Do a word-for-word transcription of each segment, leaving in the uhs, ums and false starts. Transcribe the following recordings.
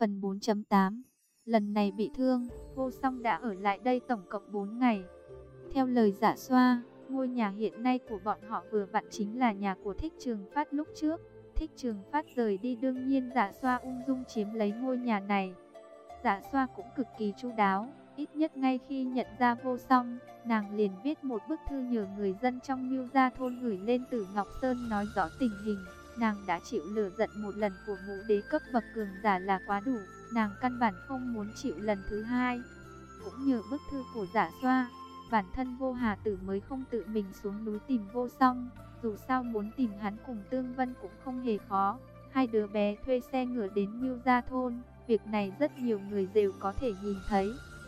Phần bốn chấm tám. Lần này bị thương, Vô Song đã ở lại đây tổng cộng bốn ngày. Theo lời Dạ Xoa, ngôi nhà hiện nay của bọn họ vừa vặn chính là nhà của Thích Trường Phát lúc trước. Thích Trường Phát rời đi, đương nhiên Dạ Xoa ung dung chiếm lấy ngôi nhà này. Dạ Xoa cũng cực kỳ chu đáo, ít nhất ngay khi nhận ra Vô Song, nàng liền viết một bức thư nhờ người dân trong Ngưu Gia thôn gửi lên Tử Ngọc Sơn nói rõ tình hình. Nàng đã chịu lửa giận một lần của ngũ đế cấp bậc cường giả là quá đủ, nàng căn bản không muốn chịu lần thứ hai. Cũng nhờ bức thư của Dạ Xoa, bản thân Vô Hà Tử mới không tự mình xuống núi tìm Vô Song. Dù sao muốn tìm hắn cùng Tương Vân cũng không hề khó. Hai đứa bé thuê xe ngựa đến Ngưu Gia thôn, việc này rất nhiều người đều có thể nhìn thấy.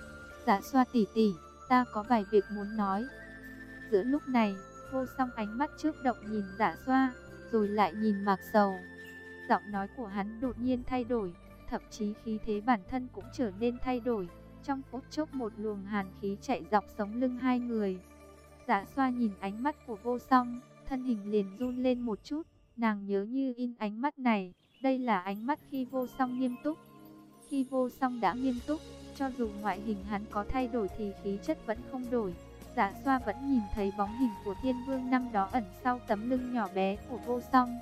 Dạ Xoa tỷ tỷ, ta có vài việc muốn nói. Giữa lúc này, Vô Song ánh mắt chớp động nhìn Dạ Xoa, rồi lại nhìn Mạc Sầu. Giọng nói của hắn đột nhiên thay đổi, thậm chí khí thế bản thân cũng trở nên thay đổi. Trong phút chốc một luồng hàn khí chạy dọc sống lưng hai người. Dạ Xoa nhìn ánh mắt của Vô Song, thân hình liền run lên một chút. Nàng nhớ như in ánh mắt này, đây là ánh mắt khi Vô Song nghiêm túc. Khi Vô Song đã nghiêm túc, cho dù ngoại hình hắn có thay đổi thì khí chất vẫn không đổi. Dạ Xoa vẫn nhìn thấy bóng hình của Thiên Vương năm đó ẩn sau tấm lưng nhỏ bé của Vô Song.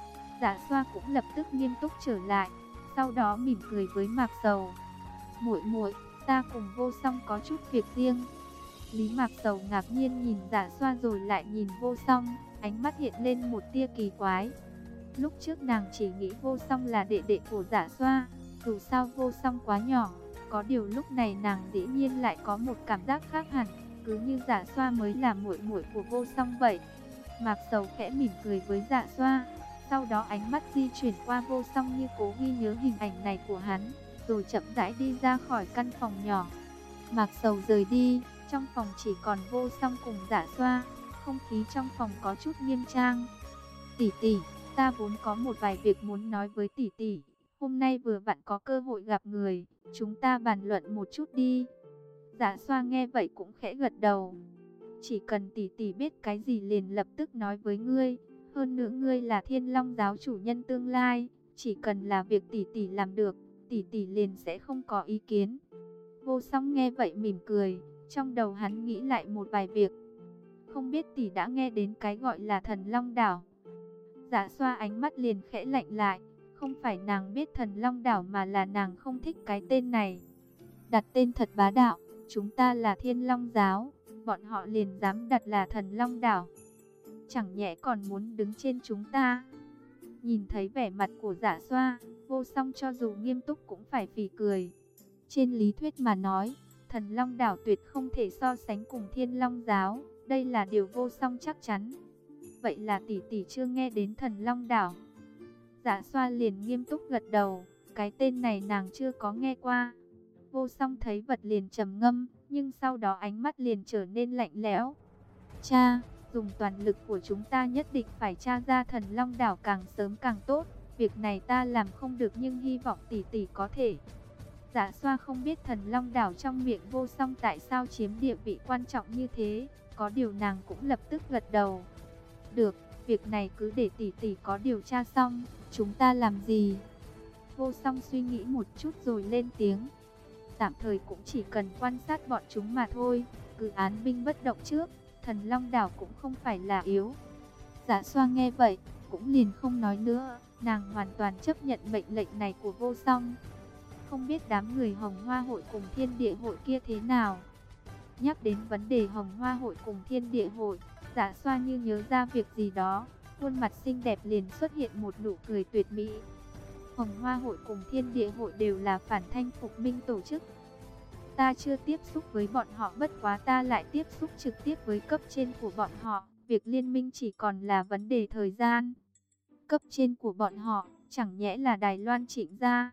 Dạ Xoa cũng lập tức nghiêm túc trở lại, sau đó mỉm cười với Mạc Sầu. Muội muội, ta cùng Vô Song có chút việc riêng. Lý Mạc Sầu ngạc nhiên nhìn Dạ Xoa rồi lại nhìn Vô Song, ánh mắt hiện lên một tia kỳ quái. Lúc trước nàng chỉ nghĩ Vô Song là đệ đệ của Dạ Xoa, dù sao Vô Song quá nhỏ. Có điều lúc này nàng dĩ nhiên lại có một cảm giác khác hẳn, cứ như Dạ Xoa mới là muội muội của Vô Song vậy. Mạc Sầu khẽ mỉm cười với Dạ Xoa, sau đó ánh mắt di chuyển qua Vô Song như cố ghi nhớ hình ảnh này của hắn, rồi chậm rãi đi ra khỏi căn phòng nhỏ. Mạc Sầu rời đi, trong phòng chỉ còn Vô Song cùng Dạ Xoa, không khí trong phòng có chút nghiêm trang. Tỷ tỷ, ta vốn có một vài việc muốn nói với tỷ tỷ. Hôm nay vừa vặn có cơ hội gặp người, chúng ta bàn luận một chút đi. Dạ Xoa nghe vậy cũng khẽ gật đầu. Chỉ cần tỷ tỷ biết cái gì liền lập tức nói với ngươi. Hơn nữa ngươi là Thiên Long giáo chủ nhân tương lai, chỉ cần là việc tỷ tỷ làm được, tỷ tỷ liền sẽ không có ý kiến. Vô Song nghe vậy mỉm cười, trong đầu hắn nghĩ lại một vài việc. Không biết tỷ đã nghe đến cái gọi là Thần Long Đảo. Dạ Xoa ánh mắt liền khẽ lạnh lại. Không phải nàng biết Thần Long Đảo mà là nàng không thích cái tên này. Đặt tên thật bá đạo, chúng ta là Thiên Long giáo, bọn họ liền dám đặt là Thần Long Đảo. Chẳng nhẽ còn muốn đứng trên chúng ta. Nhìn thấy vẻ mặt của Dạ Xoa, Vô Song cho dù nghiêm túc cũng phải phì cười. Trên lý thuyết mà nói, Thần Long Đảo tuyệt không thể so sánh cùng Thiên Long giáo, đây là điều Vô Song chắc chắn. Vậy là tỷ tỷ chưa nghe đến Thần Long Đảo? Dạ Xoa liền nghiêm túc gật đầu, cái tên này nàng chưa có nghe qua. Vô Song thấy vật liền trầm ngâm, nhưng sau đó ánh mắt liền trở nên lạnh lẽo. Cha, dùng toàn lực của chúng ta nhất định phải tra ra Thần Long Đảo càng sớm càng tốt. Việc này ta làm không được nhưng hy vọng tỷ tỷ có thể. Dạ Xoa không biết Thần Long Đảo trong miệng Vô Song tại sao chiếm địa vị quan trọng như thế, có điều nàng cũng lập tức gật đầu. Được, việc này cứ để tỷ tỷ có điều tra xong, chúng ta làm gì? Vô Song suy nghĩ một chút rồi lên tiếng. Tạm thời cũng chỉ cần quan sát bọn chúng mà thôi, cứ án binh bất động trước, Thần Long Đảo cũng không phải là yếu. Dạ Xoa nghe vậy, cũng liền không nói nữa, nàng hoàn toàn chấp nhận mệnh lệnh này của Vô Song. Không biết đám người Hồng Hoa hội cùng Thiên Địa hội kia thế nào? Nhắc đến vấn đề Hồng Hoa hội cùng Thiên Địa hội, Dạ Xoa như nhớ ra việc gì đó, khuôn mặt xinh đẹp liền xuất hiện một nụ cười tuyệt mỹ. Hồng Hoa hội cùng Thiên Địa hội đều là phản thanh phục minh tổ chức. Ta chưa tiếp xúc với bọn họ, bất quá ta lại tiếp xúc trực tiếp với cấp trên của bọn họ. Việc liên minh chỉ còn là vấn đề thời gian. Cấp trên của bọn họ, chẳng nhẽ là Đài Loan Trịnh gia?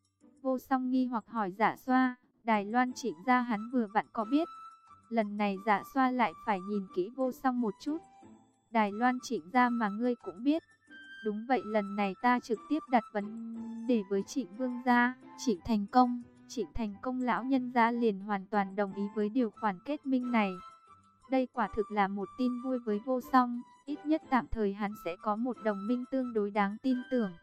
Vô Song nghi hoặc hỏi Dạ Xoa, Đài Loan Trịnh gia hắn vừa vặn có biết. Lần này Dạ Xoa lại phải nhìn kỹ Vô Song một chút. Đài Loan Trịnh gia mà ngươi cũng biết? Đúng vậy, lần này ta trực tiếp đặt vấn đề với Trịnh Vương gia, Trịnh Thành Công. Trịnh Thành Công lão nhân gia liền hoàn toàn đồng ý với điều khoản kết minh này. Đây quả thực là một tin vui với Vô Song, ít nhất tạm thời hắn sẽ có một đồng minh tương đối đáng tin tưởng.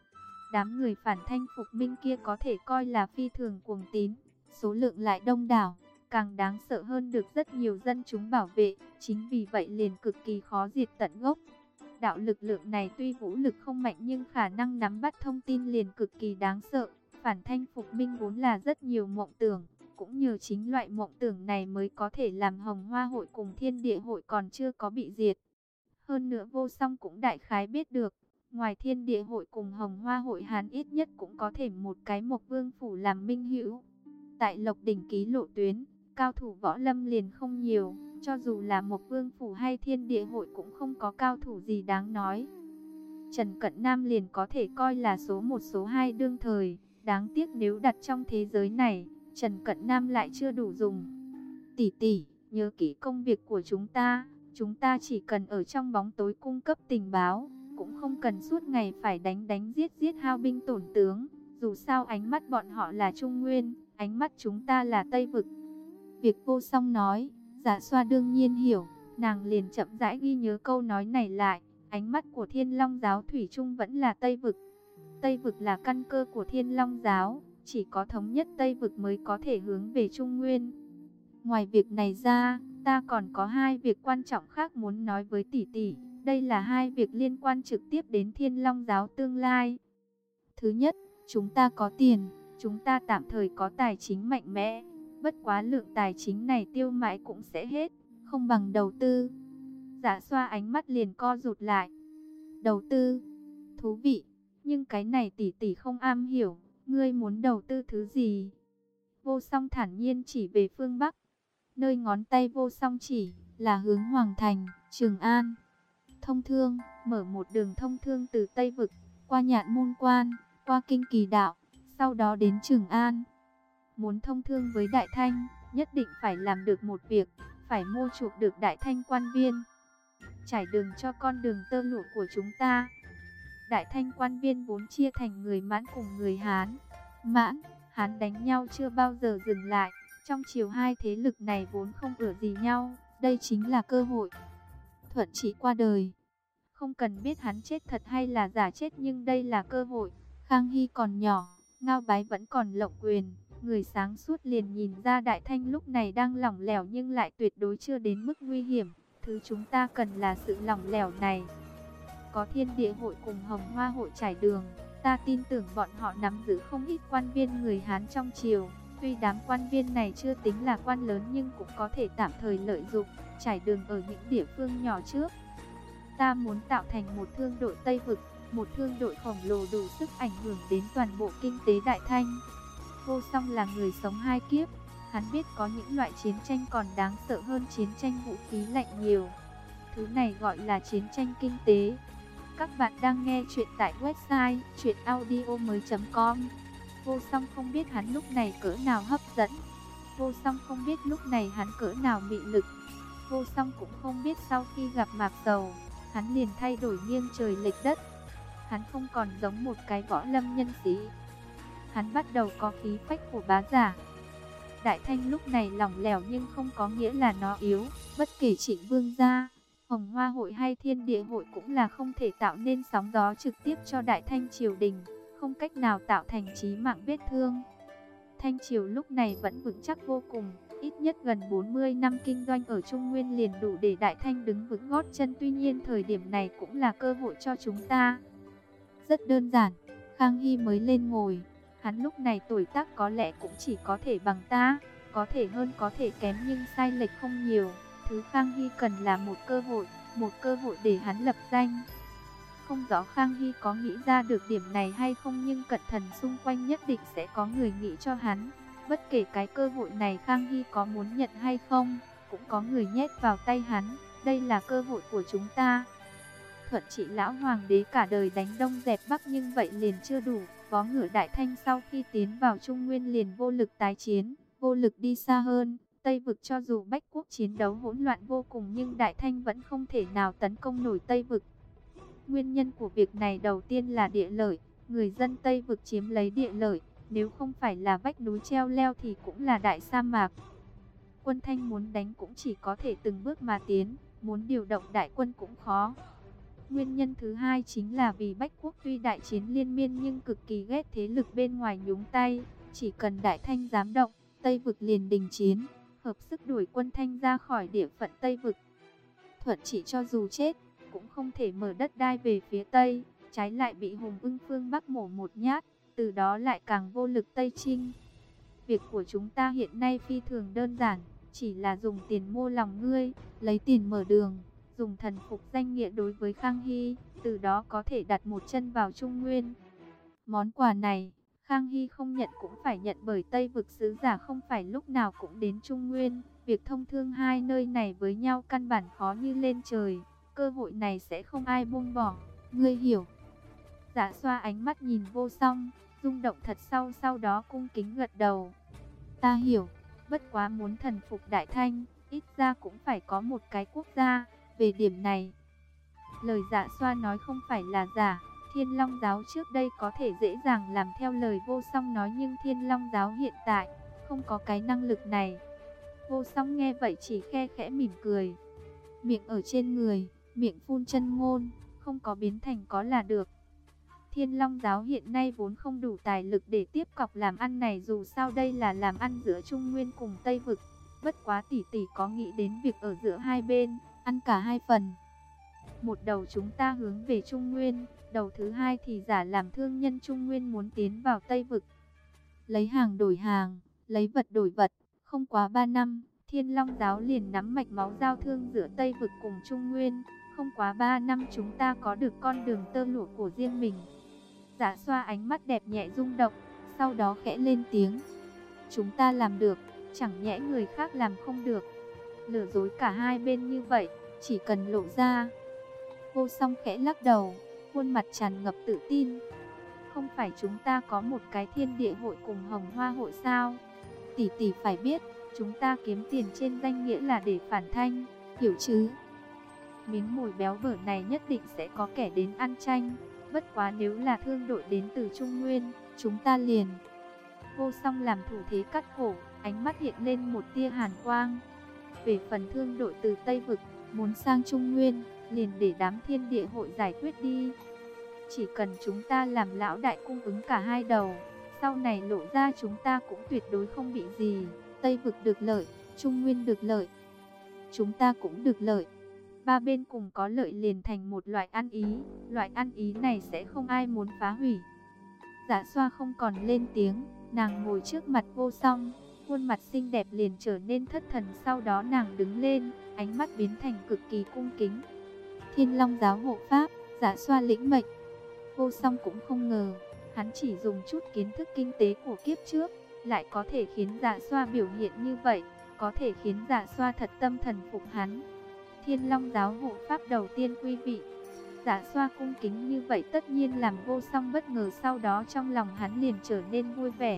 Đám người phản thanh phục minh kia có thể coi là phi thường cuồng tín, số lượng lại đông đảo, càng đáng sợ hơn được rất nhiều dân chúng bảo vệ, chính vì vậy liền cực kỳ khó diệt tận gốc. Đạo lực lượng này tuy vũ lực không mạnh nhưng khả năng nắm bắt thông tin liền cực kỳ đáng sợ. Phản thanh phục minh vốn là rất nhiều mộng tưởng, cũng nhờ chính loại mộng tưởng này mới có thể làm Hồng Hoa hội cùng Thiên Địa hội còn chưa có bị diệt. Hơn nữa Vô Song cũng đại khái biết được, ngoài Thiên Địa hội cùng Hồng Hoa hội hắn ít nhất cũng có thể một cái Mộc Vương phủ làm minh hữu. Tại Lộc Đỉnh ký lộ tuyến, cao thủ võ lâm liền không nhiều, cho dù là Mộc Vương phủ hay Thiên Địa hội cũng không có cao thủ gì đáng nói. Trần Cận Nam liền có thể coi là số một số hai đương thời, đáng tiếc nếu đặt trong thế giới này, Trần Cận Nam lại chưa đủ dùng. Tỷ tỷ, nhớ kỹ công việc của chúng ta, chúng ta chỉ cần ở trong bóng tối cung cấp tình báo, cũng không cần suốt ngày phải đánh đánh giết giết hao binh tổn tướng, dù sao ánh mắt bọn họ là Trung Nguyên, ánh mắt chúng ta là Tây Vực. Việc Vô Song nói, Dạ Xoa đương nhiên hiểu, nàng liền chậm rãi ghi nhớ câu nói này lại, ánh mắt của Thiên Long giáo thủy chung vẫn là Tây Vực. Tây Vực là căn cơ của Thiên Long giáo, chỉ có thống nhất Tây Vực mới có thể hướng về Trung Nguyên. Ngoài việc này ra, ta còn có hai việc quan trọng khác muốn nói với tỷ tỷ. Đây là hai việc liên quan trực tiếp đến Thiên Long giáo tương lai. Thứ nhất, chúng ta có tiền, chúng ta tạm thời có tài chính mạnh mẽ. Bất quá lượng tài chính này tiêu mãi cũng sẽ hết, không bằng đầu tư. Dạ Xoa ánh mắt liền co rụt lại. Đầu tư, thú vị, nhưng cái này tỷ tỷ không am hiểu, ngươi muốn đầu tư thứ gì? Vô Song thản nhiên chỉ về phương Bắc. Nơi ngón tay Vô Song chỉ là hướng Hoàng Thành, Trường An. Thông thương, mở một đường thông thương từ Tây Vực, qua Nhạn Môn Quan, qua Kinh Kỳ Đạo, sau đó đến Trường An. Muốn thông thương với Đại Thanh, nhất định phải làm được một việc, phải mua chuộc được Đại Thanh quan viên, trải đường cho con đường tơ lụa của chúng ta. Đại Thanh quan viên vốn chia thành người Mãn cùng người Hán. Mãn, Hán đánh nhau chưa bao giờ dừng lại, trong chiều hai thế lực này vốn không ưa gì nhau, đây chính là cơ hội. Thuận Trị qua đời, không cần biết hắn chết thật hay là giả chết nhưng đây là cơ hội. Khang Hy còn nhỏ, Ngao Bái vẫn còn lộng quyền, người sáng suốt liền nhìn ra Đại Thanh lúc này đang lỏng lẻo nhưng lại tuyệt đối chưa đến mức nguy hiểm. Thứ chúng ta cần là sự lỏng lẻo này. Có Thiên Địa hội cùng Hồng Hoa hội trải đường, ta tin tưởng bọn họ nắm giữ không ít quan viên người Hán trong triều. Tuy đám quan viên này chưa tính là quan lớn nhưng cũng có thể tạm thời lợi dụng, trải đường ở những địa phương nhỏ trước. Ta muốn tạo thành một thương đội Tây Vực, một thương đội khổng lồ đủ sức ảnh hưởng đến toàn bộ kinh tế Đại Thanh. Vô Song là người sống hai kiếp, hắn biết có những loại chiến tranh còn đáng sợ hơn chiến tranh vũ khí lạnh nhiều. Thứ này gọi là chiến tranh kinh tế. Các bạn đang nghe chuyện tại website truyện audio mới chấm com. Vô Song không biết hắn lúc này cỡ nào hấp dẫn. Vô Song không biết lúc này hắn cỡ nào mị lực. Vô Song cũng không biết sau khi gặp Mạc Sầu, hắn liền thay đổi nghiêng trời lệch đất. Hắn không còn giống một cái võ lâm nhân sĩ. Hắn bắt đầu có khí phách của bá giả. Đại Thanh lúc này lỏng lẻo nhưng không có nghĩa là nó yếu. Bất kể Trịnh Vương gia, Hồng Hoa hội hay Thiên Địa hội cũng là không thể tạo nên sóng gió trực tiếp cho Đại Thanh triều đình, không cách nào tạo thành chí mạng vết thương. Thanh triều lúc này vẫn vững chắc vô cùng, ít nhất gần bốn mươi năm kinh doanh ở Trung Nguyên liền đủ để Đại Thanh đứng vững gót chân. Tuy nhiên thời điểm này cũng là cơ hội cho chúng ta. Rất đơn giản, Khang Hy mới lên ngồi, hắn lúc này tuổi tác có lẽ cũng chỉ có thể bằng ta, có thể hơn có thể kém nhưng sai lệch không nhiều. Thứ Khang Hy cần là một cơ hội, một cơ hội để hắn lập danh. Không rõ Khang Hy có nghĩ ra được điểm này hay không nhưng cẩn thận xung quanh nhất định sẽ có người nghĩ cho hắn. Bất kể cái cơ hội này Khang Hy có muốn nhận hay không, cũng có người nhét vào tay hắn. Đây là cơ hội của chúng ta. Thuận Trị lão hoàng đế cả đời đánh đông dẹp bắc nhưng vậy liền chưa đủ. Vó ngựa Đại Thanh sau khi tiến vào Trung Nguyên liền vô lực tái chiến, vô lực đi xa hơn. Tây Vực cho dù Bách Quốc chiến đấu hỗn loạn vô cùng nhưng Đại Thanh vẫn không thể nào tấn công nổi Tây Vực. Nguyên nhân của việc này đầu tiên là địa lợi, người dân Tây Vực chiếm lấy địa lợi, nếu không phải là vách núi treo leo thì cũng là đại sa mạc. Quân Thanh muốn đánh cũng chỉ có thể từng bước mà tiến, muốn điều động đại quân cũng khó. Nguyên nhân thứ hai chính là vì Bách Quốc tuy đại chiến liên miên nhưng cực kỳ ghét thế lực bên ngoài nhúng tay. Chỉ cần Đại Thanh dám động, Tây vực liền đình chiến, hợp sức đuổi quân Thanh ra khỏi địa phận Tây vực. Thuận chỉ cho dù chết, cũng không thể mở đất đai về phía Tây, trái lại bị Hùng Ưng phương Bắc mổ một nhát, từ đó lại càng vô lực Tây chinh. Việc của chúng ta hiện nay phi thường đơn giản, chỉ là dùng tiền mua lòng ngươi, lấy tiền mở đường, dùng thần phục danh nghĩa đối với Khang Hy, từ đó có thể đặt một chân vào Trung Nguyên. Món quà này, Khang Hy không nhận cũng phải nhận, bởi Tây vực sứ giả không phải lúc nào cũng đến Trung Nguyên. Việc thông thương hai nơi này với nhau căn bản khó như lên trời, cơ hội này sẽ không ai buông bỏ, ngươi hiểu. Dạ Xoa ánh mắt nhìn Vô Song, rung động thật sâu, sau đó cung kính gật đầu. Ta hiểu, bất quá muốn thần phục Đại Thanh, ít ra cũng phải có một cái quốc gia, về điểm này. Lời Dạ Xoa nói không phải là giả, Thiên Long giáo trước đây có thể dễ dàng làm theo lời Vô Song nói, nhưng Thiên Long giáo hiện tại không có cái năng lực này. Vô Song nghe vậy chỉ khe khẽ mỉm cười. Miệng ở trên người, miệng phun chân ngôn, không có biến thành có là được. Thiên Long giáo hiện nay vốn không đủ tài lực để tiếp cọc làm ăn này, dù sao đây là làm ăn giữa Trung Nguyên cùng Tây vực. Bất quá tỷ tỷ có nghĩ đến việc ở giữa hai bên, ăn cả hai phần. Một đầu chúng ta hướng về Trung Nguyên, đầu thứ hai thì giả làm thương nhân Trung Nguyên muốn tiến vào Tây vực. Lấy hàng đổi hàng, lấy vật đổi vật, không quá ba năm, Thiên Long giáo liền nắm mạch máu giao thương giữa Tây vực cùng Trung Nguyên. Không quá ba năm chúng ta có được con đường tơ lụa của riêng mình. Dạ Xoa ánh mắt đẹp nhẹ rung động, sau đó khẽ lên tiếng. Chúng ta làm được, chẳng nhẽ người khác làm không được. Lừa dối cả hai bên như vậy, chỉ cần lộ ra. Vô Song khẽ lắc đầu, khuôn mặt tràn ngập tự tin. Không phải chúng ta có một cái Thiên Địa hội cùng Hồng Hoa hội sao? Tỷ tỷ phải biết, chúng ta kiếm tiền trên danh nghĩa là để phản Thanh, hiểu chứ? Miếng mồi béo bở này nhất định sẽ có kẻ đến ăn tranh. Bất quá nếu là thương đội đến từ Trung Nguyên, chúng ta liền. Vô Song làm thủ thế cắt cổ, ánh mắt hiện lên một tia hàn quang. Về phần thương đội từ Tây vực, muốn sang Trung Nguyên, liền để đám Thiên Địa hội giải quyết đi. Chỉ cần chúng ta làm lão đại cung ứng cả hai đầu, sau này lộ ra chúng ta cũng tuyệt đối không bị gì. Tây vực được lợi, Trung Nguyên được lợi, chúng ta cũng được lợi. Ba bên cùng có lợi liền thành một loại ăn ý, loại ăn ý này sẽ không ai muốn phá hủy. Dạ Xoa không còn lên tiếng, nàng ngồi trước mặt Vô Song, khuôn mặt xinh đẹp liền trở nên thất thần, sau đó nàng đứng lên, ánh mắt biến thành cực kỳ cung kính. Thiên Long giáo hộ pháp, Dạ Xoa lĩnh mệnh. Vô Song cũng không ngờ, hắn chỉ dùng chút kiến thức kinh tế của kiếp trước, lại có thể khiến Dạ Xoa biểu hiện như vậy, có thể khiến Dạ Xoa thật tâm thần phục hắn. Thiên Long giáo hộ pháp đầu tiên quý vị. Dạ Xoa cung kính như vậy tất nhiên làm Vô Song bất ngờ, sau đó trong lòng hắn liền trở nên vui vẻ.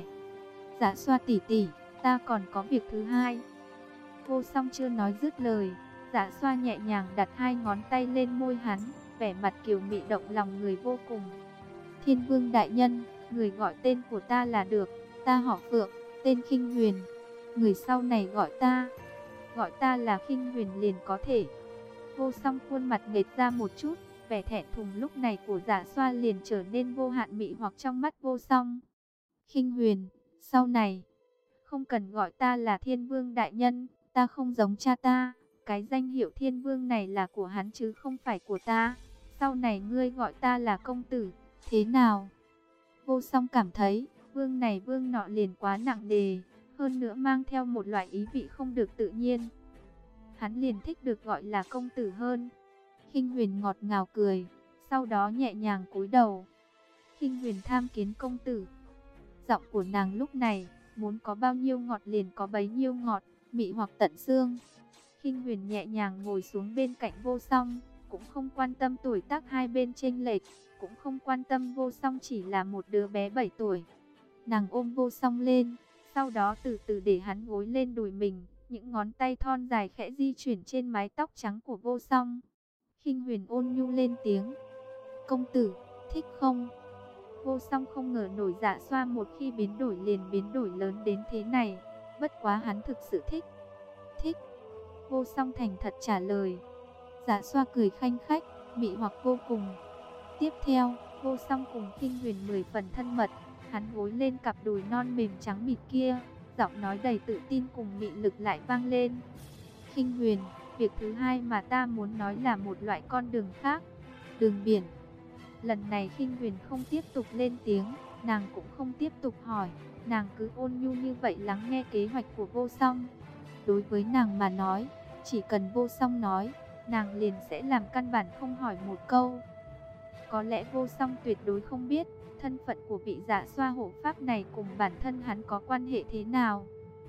Dạ Xoa tỷ tỷ, ta còn có việc thứ hai. Vô Song chưa nói dứt lời, Dạ Xoa nhẹ nhàng đặt hai ngón tay lên môi hắn, vẻ mặt kiều mị động lòng người vô cùng. Thiên Vương đại nhân, người gọi tên của ta là được, ta họ Phượng, tên Khinh Huyền. Người sau này gọi ta, gọi ta là Khinh Huyền liền có thể. Vô Song khuôn mặt nghệt ra một chút, vẻ thẹn thùng lúc này của Dạ Xoa liền trở nên vô hạn mị hoặc trong mắt Vô Song. Khinh Huyền, sau này không cần gọi ta là Thiên Vương đại nhân, ta không giống cha ta, cái danh hiệu Thiên Vương này là của hắn chứ không phải của ta. Sau này ngươi gọi ta là công tử, thế nào? Vô Song cảm thấy, vương này vương nọ liền quá nặng nề, hơn nữa mang theo một loại ý vị không được tự nhiên. Hắn liền thích được gọi là công tử hơn. Khinh Huyền ngọt ngào cười, sau đó nhẹ nhàng cúi đầu. Khinh Huyền tham kiến công tử. Giọng của nàng lúc này, muốn có bao nhiêu ngọt liền có bấy nhiêu ngọt, mị hoặc tận xương. Khinh Huyền nhẹ nhàng ngồi xuống bên cạnh Vô Song, cũng không quan tâm tuổi tác hai bên chênh lệch, cũng không quan tâm Vô Song chỉ là một đứa bé bảy tuổi. Nàng ôm Vô Song lên, sau đó từ từ để hắn gối lên đùi mình, những ngón tay thon dài khẽ di chuyển trên mái tóc trắng của Vô Song. Khinh Huyền ôn nhu lên tiếng, công tử, thích không? Vô Song không ngờ nổi Dạ Xoa một khi biến đổi liền biến đổi lớn đến thế này, bất quá hắn thực sự thích. Thích. Vô Song thành thật trả lời. Dạ Xoa cười khanh khách, mị hoặc vô cùng. Tiếp theo, Vô Song cùng Khinh Huyền mười phần thân mật, hắn gối lên cặp đùi non mềm trắng mịt kia, giọng nói đầy tự tin cùng mị lực lại vang lên. Khinh Huyền, việc thứ hai mà ta muốn nói là một loại con đường khác, đường biển. Lần này Khinh Huyền không tiếp tục lên tiếng, nàng cũng không tiếp tục hỏi, nàng cứ ôn nhu như vậy lắng nghe kế hoạch của Vô Song. Đối với nàng mà nói, chỉ cần Vô Song nói, nàng liền sẽ làm, căn bản không hỏi một câu. Có lẽ Vô Song tuyệt đối không biết, thân phận của vị Dạ Xoa hộ pháp này cùng bản thân hắn có quan hệ thế nào.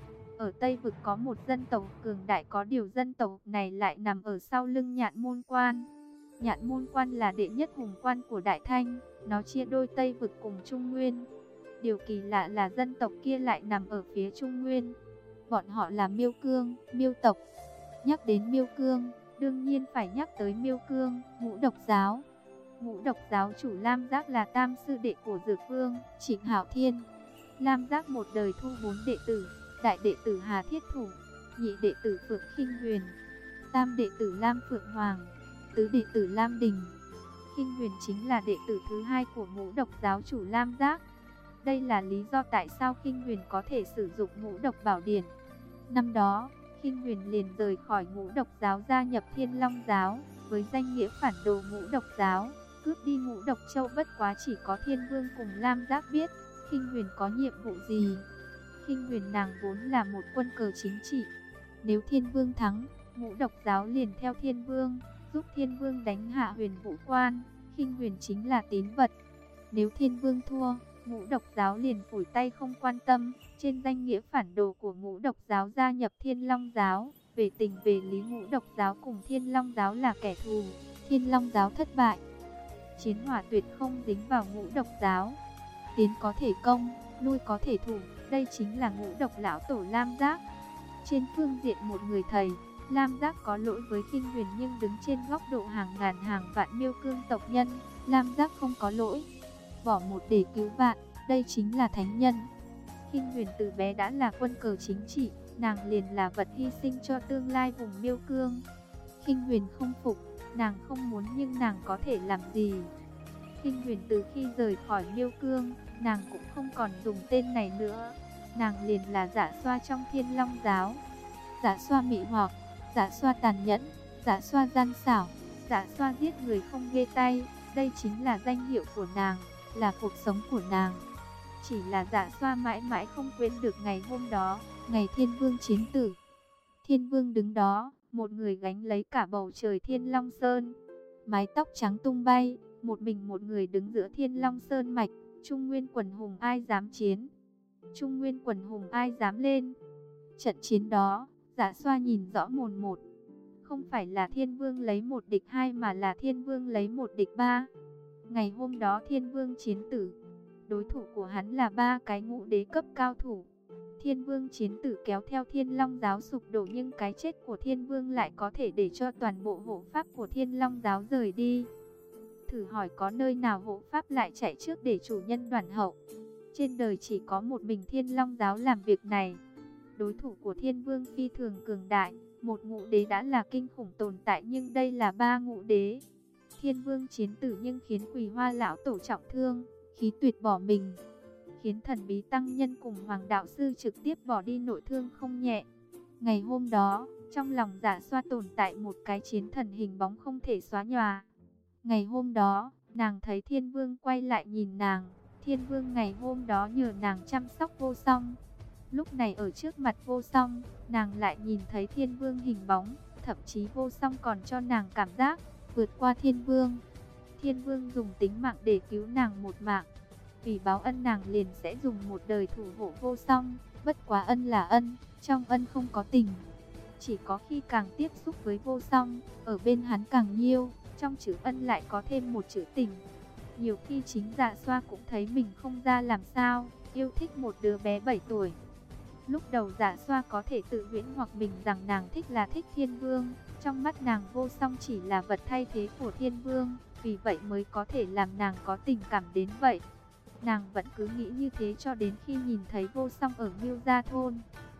Ở Tây Vực có một dân tộc cường đại, có điều dân tộc này lại nằm ở sau lưng Nhạn Môn Quan. Nhạn Môn Quan là đệ nhất hùng quan của Đại Thanh, nó chia đôi Tây Vực cùng Trung Nguyên. Điều kỳ lạ là dân tộc kia lại nằm ở phía Trung Nguyên. Bọn họ là Miêu Cương, Miêu tộc. Nhắc đến Miêu Cương, đương nhiên phải nhắc tới Miêu Cương, Ngũ Độc Giáo. Ngũ Độc Giáo chủ Lam Giác là tam sư đệ của Dược Vương, Trịnh Hạo Thiên. Lam Giác một đời thu bốn đệ tử, đại đệ tử Hà Thiết Thủ, nhị đệ tử Phượng Khinh Huyền, tam đệ tử Lam Phượng Hoàng, tứ đệ tử Lam Đình. Khinh Huyền chính là đệ tử thứ hai của Ngũ Độc Giáo chủ Lam Giác. Đây là lý do tại sao Khinh Huyền có thể sử dụng Ngũ Độc Bảo Điển. Năm đó, Khinh Huyền liền rời khỏi Ngũ Độc Giáo gia nhập Thiên Long Giáo, với danh nghĩa phản đồ Ngũ Độc Giáo, cướp đi Ngũ Độc Châu. Bất quá chỉ có Thiên Vương cùng Lam Giác biết Khinh Huyền có nhiệm vụ gì. Khinh Huyền nàng vốn là một quân cờ chính trị. Nếu Thiên Vương thắng, Ngũ Độc Giáo liền theo Thiên Vương, giúp Thiên Vương đánh hạ Huyền Vũ Quan. Khinh Huyền chính là tín vật. Nếu Thiên Vương thua, Ngũ Độc Giáo liền phủi tay không quan tâm, trên danh nghĩa phản đồ của Ngũ Độc Giáo gia nhập Thiên Long Giáo. Về tình về lý, Ngũ Độc Giáo cùng Thiên Long Giáo là kẻ thù. Thiên Long Giáo thất bại, chiến hỏa tuyệt không dính vào Ngũ Độc Giáo. Tiến có thể công, lui có thể thủ, đây chính là Ngũ Độc lão tổ Lam Giác. Trên phương diện một người thầy, Lam Giác có lỗi với Khinh Huyền, nhưng đứng trên góc độ hàng ngàn hàng vạn Miêu Cương tộc nhân, Lam Giác không có lỗi. Bỏ một để cứu vạn, đây chính là thánh nhân. Khinh Huyền từ bé đã là quân cờ chính trị, nàng liền là vật hy sinh cho tương lai vùng Miêu Cương. Khinh Huyền không phục, nàng không muốn nhưng nàng có thể làm gì. Khinh Huyền từ khi rời khỏi Miêu Cương, nàng cũng không còn dùng tên này nữa. Nàng liền là Dạ Xoa trong Thiên Long Giáo. Dạ Xoa mị hoặc, Dạ Xoa tàn nhẫn, Dạ Xoa gian xảo, Dạ Xoa giết người không ghê tay. Đây chính là danh hiệu của nàng, là cuộc sống của nàng. Chỉ là Dạ Xoa mãi mãi không quên được ngày hôm đó, ngày Thiên Vương chiến tử. Thiên Vương đứng đó, một người gánh lấy cả bầu trời Thiên Long Sơn. Mái tóc trắng tung bay, một mình một người đứng giữa Thiên Long Sơn mạch. Trung Nguyên quần hùng ai dám chiến? Trung Nguyên quần hùng ai dám lên? Trận chiến đó, Dạ Xoa nhìn rõ mồn một. Không phải là Thiên Vương lấy một địch hai, mà là Thiên Vương lấy một địch ba. Ngày hôm đó Thiên Vương chiến tử, đối thủ của hắn là ba cái ngũ đế cấp cao thủ. Thiên Vương chiến tử kéo theo Thiên Long Giáo sụp đổ, nhưng cái chết của Thiên Vương lại có thể để cho toàn bộ hộ pháp của Thiên Long Giáo rời đi. Thử hỏi có nơi nào hộ pháp lại chạy trước để chủ nhân đoàn hậu? Trên đời chỉ có một mình Thiên Long Giáo làm việc này. Đối thủ của Thiên Vương phi thường cường đại, một ngũ đế đã là kinh khủng tồn tại, nhưng đây là ba ngũ đế. Thiên Vương chiến tử nhưng khiến Quỳ Hoa lão tổ trọng thương, khí tuyệt bỏ mình, khiến Thần Bí tăng nhân cùng Hoàng đạo sư trực tiếp bỏ đi, nội thương không nhẹ. Ngày hôm đó, trong lòng Dạ Xoa tồn tại một cái chiến thần hình bóng không thể xóa nhòa. Ngày hôm đó, nàng thấy Thiên Vương quay lại nhìn nàng. Thiên Vương ngày hôm đó nhờ nàng chăm sóc Vô Song. Lúc này ở trước mặt Vô Song, nàng lại nhìn thấy Thiên Vương hình bóng. Thậm chí Vô Song còn cho nàng cảm giác vượt qua Thiên Vương. Thiên Vương dùng tính mạng để cứu nàng một mạng. Vì báo ân, nàng liền sẽ dùng một đời thủ hộ Vô Song. Bất quá ân là ân, trong ân không có tình. Chỉ có khi càng tiếp xúc với Vô Song, ở bên hắn càng nhiều, trong chữ ân lại có thêm một chữ tình. Nhiều khi chính Dạ Xoa cũng thấy mình không ra làm sao, yêu thích một đứa bé bảy tuổi. Lúc đầu Dạ Xoa có thể tự huyễn hoặc mình rằng nàng thích là thích Thiên Vương. Trong mắt nàng Vô Song chỉ là vật thay thế của Thiên Vương, vì vậy mới có thể làm nàng có tình cảm đến vậy. Nàng vẫn cứ nghĩ như thế cho đến khi nhìn thấy Vô Song ở Ngưu Gia Thôn.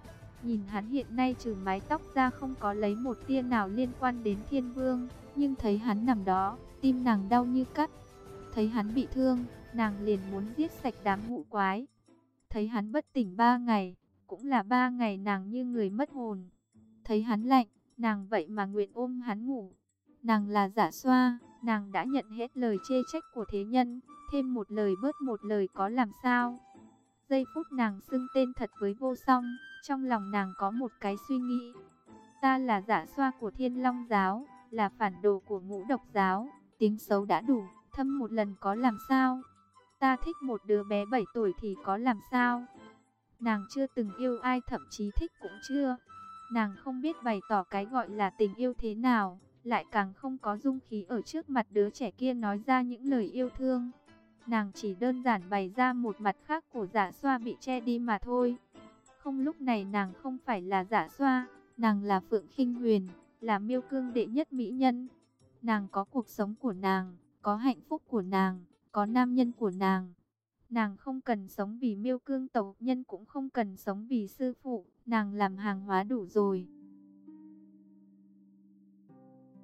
Nhìn hắn hiện nay trừ mái tóc ra không có lấy một tia nào liên quan đến Thiên Vương, nhưng thấy hắn nằm đó, tim nàng đau như cắt. Thấy hắn bị thương, nàng liền muốn giết sạch đám ngũ quái. Thấy hắn bất tỉnh ba ngày, cũng là ba ngày nàng như người mất hồn. Thấy hắn lạnh, nàng vậy mà nguyện ôm hắn ngủ. Nàng là Dạ Xoa, nàng đã nhận hết lời chê trách của thế nhân, thêm một lời bớt một lời có làm sao. Giây phút nàng xưng tên thật với Vô Song, trong lòng nàng có một cái suy nghĩ. Ta là Dạ Xoa của Thiên Long Giáo, là phản đồ của Ngũ Độc Giáo, tính xấu đã đủ, thâm một lần có làm sao. Ta thích một đứa bé bảy tuổi thì có làm sao. Nàng chưa từng yêu ai, thậm chí thích cũng chưa. Nàng không biết bày tỏ cái gọi là tình yêu thế nào, lại càng không có dung khí ở trước mặt đứa trẻ kia nói ra những lời yêu thương. Nàng chỉ đơn giản bày ra một mặt khác của Dạ Xoa bị che đi mà thôi. Không, lúc này nàng không phải là Dạ Xoa, nàng là Phượng Khinh Huyền, là Miêu Cương đệ nhất mỹ nhân. Nàng có cuộc sống của nàng, có hạnh phúc của nàng, có nam nhân của nàng. Nàng không cần sống vì Miêu Cương tộc nhân, cũng không cần sống vì sư phụ, nàng làm hàng hóa đủ rồi.